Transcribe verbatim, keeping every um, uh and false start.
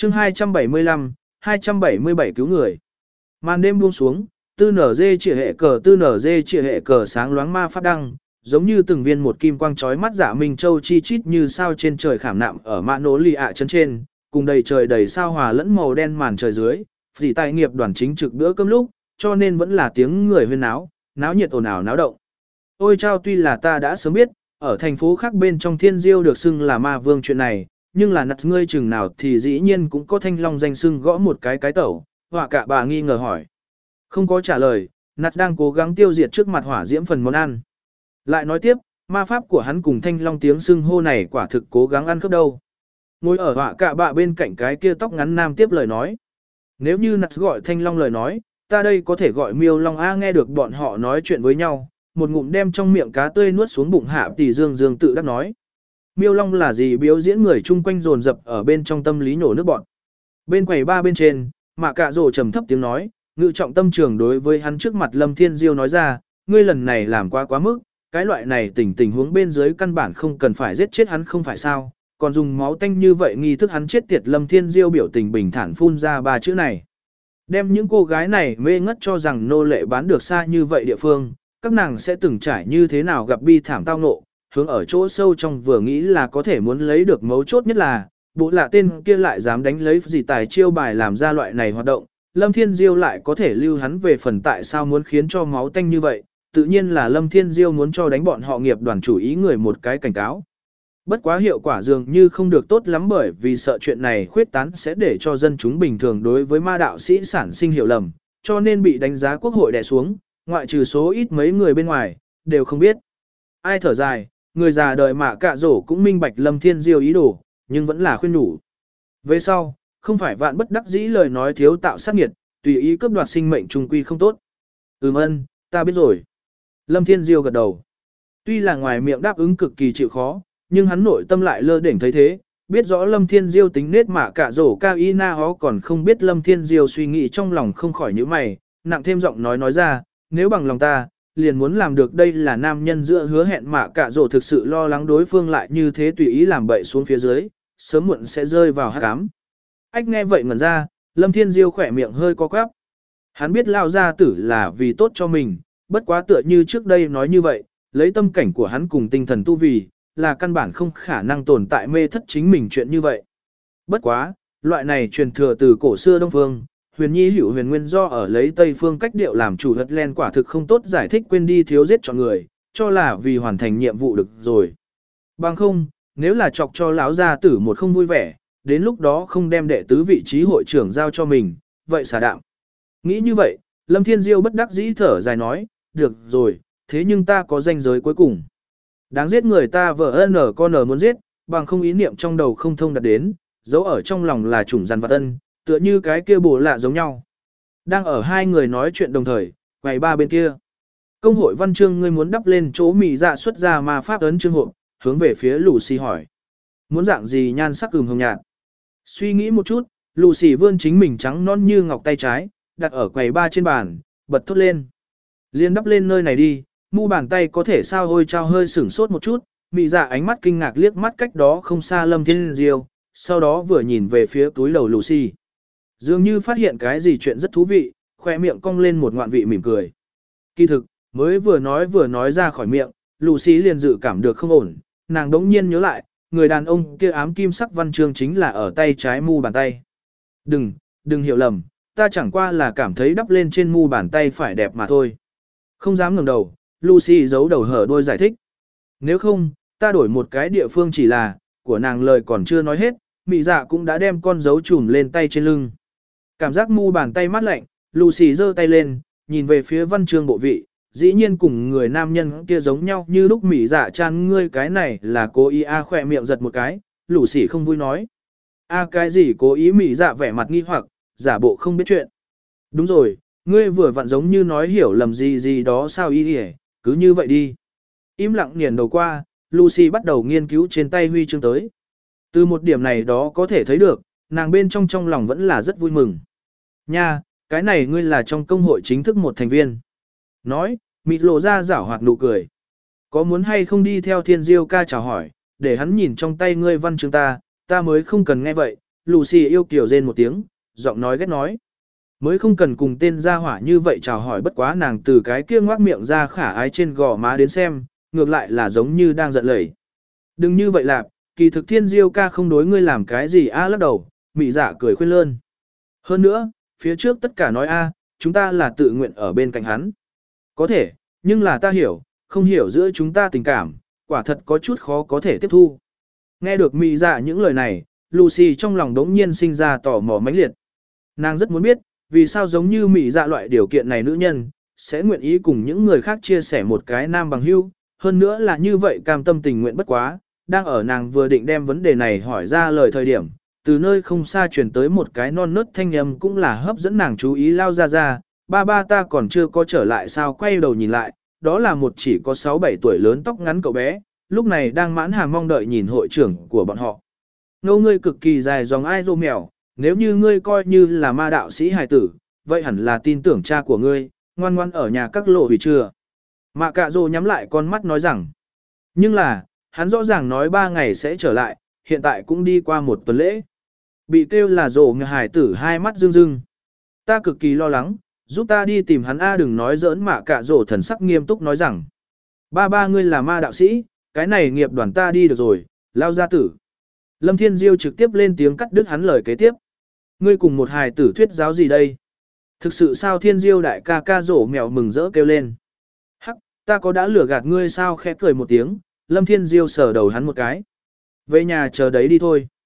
chương hai trăm bảy mươi lăm, hai trăm bảy mươi bảy cứu người. Màn đêm buông xuống, tư nở dê chĩa hệ cờ tư nở dê chĩa hệ cờ sáng loáng ma phát đăng, giống như từng viên một kim quang chói mắt dạ minh châu chi chít như sao trên trời khảm nạm ở mã nỗ lì ạ chân trên, cùng đầy trời đầy sao hòa lẫn màu đen màn trời dưới, phỉ tài nghiệp đoàn chính trực bữa cơm lúc, cho nên vẫn là tiếng người huyên náo, náo nhiệt ồn ào náo động. Ôi chao, tuy là ta đã sớm biết, ở thành phố khác bên trong thiên diêu được xưng là ma vương chuyện này, nhưng là nặt ngươi chừng nào thì dĩ nhiên cũng có thanh long danh xưng gõ một cái cái tẩu, họa cả bà nghi ngờ hỏi. Không có trả lời, nặt đang cố gắng tiêu diệt trước mặt hỏa diễm phần món ăn. Lại nói tiếp, ma pháp của hắn cùng thanh long tiếng xưng hô này quả thực cố gắng ăn cướp đâu. Ngồi ở họa cả bà bên cạnh cái kia tóc ngắn nam tiếp lời nói. Nếu như nặt gọi thanh long lời nói, ta đây có thể gọi miêu long a. Nghe được bọn họ nói chuyện với nhau, một ngụm đem trong miệng cá tươi nuốt xuống bụng hạ tỷ dương dương tự đắc nói. Miêu long là gì? Biểu diễn người chung quanh dồn dập ở bên trong tâm lý nổ nước bọn. Bên quầy ba bên trên, mạ cạ rồ trầm thấp tiếng nói, ngự trọng tâm trường đối với hắn trước mặt Lâm Thiên Diêu nói ra, ngươi lần này làm quá quá mức, cái loại này tình tình huống bên dưới căn bản không cần phải giết chết hắn không phải sao, còn dùng máu tanh như vậy nghi thức hắn chết tiệt. Lâm Thiên Diêu biểu tình bình thản phun ra ba chữ này. Đem những cô gái này mê ngất cho rằng nô lệ bán được xa như vậy địa phương, các nàng sẽ từng trải như thế nào gặp bi thảm tao ngộ, hướng ở chỗ sâu trong vừa nghĩ là có thể muốn lấy được mấu chốt nhất là, bộ lạ tên kia lại dám đánh lấy gì tài chiêu bài làm ra loại này hoạt động, Lâm Thiên Diêu lại có thể lưu hắn về phần tại sao muốn khiến cho máu tanh như vậy, tự nhiên là Lâm Thiên Diêu muốn cho đánh bọn họ nghiệp đoàn chủ ý người một cái cảnh cáo. Bất quá hiệu quả dường như không được tốt lắm bởi vì sợ chuyện này khuyết tán sẽ để cho dân chúng bình thường đối với ma đạo sĩ sản sinh hiểu lầm, cho nên bị đánh giá quốc hội đè xuống, ngoại trừ số ít mấy người bên ngoài, đều không biết. Ai thở dài, người già đời mạ cạ rổ cũng minh bạch Lâm Thiên Diêu ý đồ, nhưng vẫn là khuyên nhủ. Về sau, không phải vạn bất đắc dĩ lời nói thiếu tạo sát nghiệt, tùy ý cướp đoạt sinh mệnh trung quy không tốt. Ừm ân, ta biết rồi. Lâm Thiên Diêu gật đầu. Tuy là ngoài miệng đáp ứng cực kỳ chịu khó, nhưng hắn nội tâm lại lơ đỉnh thấy thế, biết rõ Lâm Thiên Diêu tính nết mạ cạ rổ cao y na hó còn không biết Lâm Thiên Diêu suy nghĩ trong lòng không khỏi những mày, nặng thêm giọng nói nói ra, nếu bằng lòng ta, liền muốn làm được. Đây là nam nhân giữa hứa hẹn mạ cạ rổ thực sự lo lắng đối phương lại như thế tùy ý làm bậy xuống phía dưới, sớm muộn sẽ rơi vào hắc ám. Ách nghe vậy ngẩn ra, Lâm Thiên Diêu khỏe miệng hơi co quắp. Hắn biết lao gia tử là vì tốt cho mình, bất quá tựa như trước đây nói như vậy, lấy tâm cảnh của hắn cùng tinh thần tu vì, là căn bản không khả năng tồn tại mê thất chính mình chuyện như vậy. Bất quá, loại này truyền thừa từ cổ xưa Đông Phương, huyền nhi hữu huyền nguyên do ở lấy Tây Phương cách điệu làm chủ hật len quả thực không tốt giải thích quên đi thiếu giết chọn người, cho là vì hoàn thành nhiệm vụ được rồi. Bằng không, nếu là chọc cho lão gia tử một không vui vẻ, đến lúc đó không đem đệ tứ vị trí hội trưởng giao cho mình, vậy xả đạm. Nghĩ như vậy, Lâm Thiên Diêu bất đắc dĩ thở dài nói, được rồi, thế nhưng ta có danh giới cuối cùng. Đáng giết người ta vợ nở con nở muốn giết, bằng không ý niệm trong đầu không thông đạt đến, dấu ở trong lòng là chủng rằn vật ân, tựa như cái kia bổ lạ giống nhau. Đang ở hai người nói chuyện đồng thời, quầy ba bên kia. Công hội văn chương ngươi muốn đắp lên chỗ mị dạ xuất ra ma pháp ấn chương hộ, hướng về phía Lucy hỏi. Muốn dạng gì nhan sắc ửng hồng nhạt. Suy nghĩ một chút, Lucy vươn chính mình trắng non như ngọc tay trái, đặt ở quầy ba trên bàn, bật thốt lên. Liên đắp lên nơi này đi, mu bàn tay có thể sao hôi trao hơi sửng sốt một chút, mị dạ ánh mắt kinh ngạc liếc mắt cách đó không xa Lâm Thiên Diêu, sau đó vừa nhìn về phía túi đầu Lucy. Dường như phát hiện cái gì chuyện rất thú vị, khoe miệng cong lên một ngoạn vị mỉm cười. Kỳ thực, mới vừa nói vừa nói ra khỏi miệng, Lucy liền dự cảm được không ổn, nàng đống nhiên nhớ lại, người đàn ông kia ám kim sắc văn chương chính là ở tay trái mu bàn tay. Đừng, đừng hiểu lầm, ta chẳng qua là cảm thấy đắp lên trên mu bàn tay phải đẹp mà thôi. Không dám ngẩng đầu, Lucy giấu đầu hở đôi giải thích. Nếu không, ta đổi một cái địa phương chỉ là, của nàng lời còn chưa nói hết, mị dạ cũng đã đem con dấu chùm lên tay trên lưng. Cảm giác mu bàn tay mát lạnh, Lucy giơ tay lên, nhìn về phía văn chương bộ vị, dĩ nhiên cùng người nam nhân kia giống nhau như lúc mị dạ chan ngươi cái này là cố ý a. Khỏe miệng giật một cái, Lucy không vui nói. A cái gì cố ý? Mị dạ vẻ mặt nghi hoặc, giả bộ không biết chuyện. Đúng rồi, ngươi vừa vặn giống như nói hiểu lầm gì gì đó sao y hề, cứ như vậy đi. Im lặng niền đầu qua, Lucy bắt đầu nghiên cứu trên tay huy chương tới. Từ một điểm này đó có thể thấy được, nàng bên trong trong lòng vẫn là rất vui mừng. Nha, cái này ngươi là trong công hội chính thức một thành viên. Nói, mịt lộ ra giảo hoạt nụ cười. Có muốn hay không đi theo Thiên Diêu ca chào hỏi, để hắn nhìn trong tay ngươi văn chương ta, ta mới không cần nghe vậy, Lucy yêu kiều rên một tiếng, giọng nói ghét nói. Mới không cần cùng tên gia hỏa như vậy chào hỏi, bất quá nàng từ cái kia ngoác miệng ra khả ái trên gò má đến xem, ngược lại là giống như đang giận lẩy. Đừng như vậy lạp, kỳ thực Thiên Diêu ca không đối ngươi làm cái gì a lắc đầu, mị dạ cười khuyên lơn. Hơn nữa, phía trước tất cả nói a, chúng ta là tự nguyện ở bên cạnh hắn. Có thể, nhưng là ta hiểu, không hiểu giữa chúng ta tình cảm, quả thật có chút khó có thể tiếp thu. Nghe được mị dạ những lời này, Lucy trong lòng đống nhiên sinh ra tò mò mãnh liệt. Nàng rất muốn biết, vì sao giống như mị dạ loại điều kiện này nữ nhân, sẽ nguyện ý cùng những người khác chia sẻ một cái nam bằng hữu, hơn nữa là như vậy cam tâm tình nguyện bất quá, đang ở nàng vừa định đem vấn đề này hỏi ra lời thời điểm, từ nơi không xa truyền tới một cái non nớt thanh âm cũng là hấp dẫn nàng chú ý lao ra ra, ba ba ta còn chưa có trở lại sao, quay đầu nhìn lại, đó là một chỉ có sáu bảy tuổi lớn tóc ngắn cậu bé, lúc này đang mãn hàm mong đợi nhìn hội trưởng của bọn họ. Ngâu ngươi cực kỳ dài dòng ai rô mèo, nếu như ngươi coi như là ma đạo sĩ hài tử, vậy hẳn là tin tưởng cha của ngươi, ngoan ngoan ở nhà các lộ hủy chưa. Mạ cạ rô nhắm lại con mắt nói rằng, nhưng là, hắn rõ ràng nói ba ngày sẽ trở lại, hiện tại cũng đi qua một tuần lễ. Bị kêu là rổ người hải tử hai mắt rưng rưng. Ta cực kỳ lo lắng, giúp ta đi tìm hắn a đừng nói giỡn, mạ cạ rổ thần sắc nghiêm túc nói rằng. Ba ba ngươi là ma đạo sĩ, cái này nghiệp đoàn ta đi được rồi, lao gia tử. Lâm Thiên Diêu trực tiếp lên tiếng cắt đứt hắn lời kế tiếp. Ngươi cùng một hài tử thuyết giáo gì đây? Thực sự sao? Thiên Diêu đại ca ca rổ mèo mừng rỡ kêu lên. Hắc, ta có đã lừa gạt ngươi sao? Khẽ cười một tiếng, Lâm Thiên Diêu sờ đầu hắn một cái. Về nhà chờ đấy đi thôi.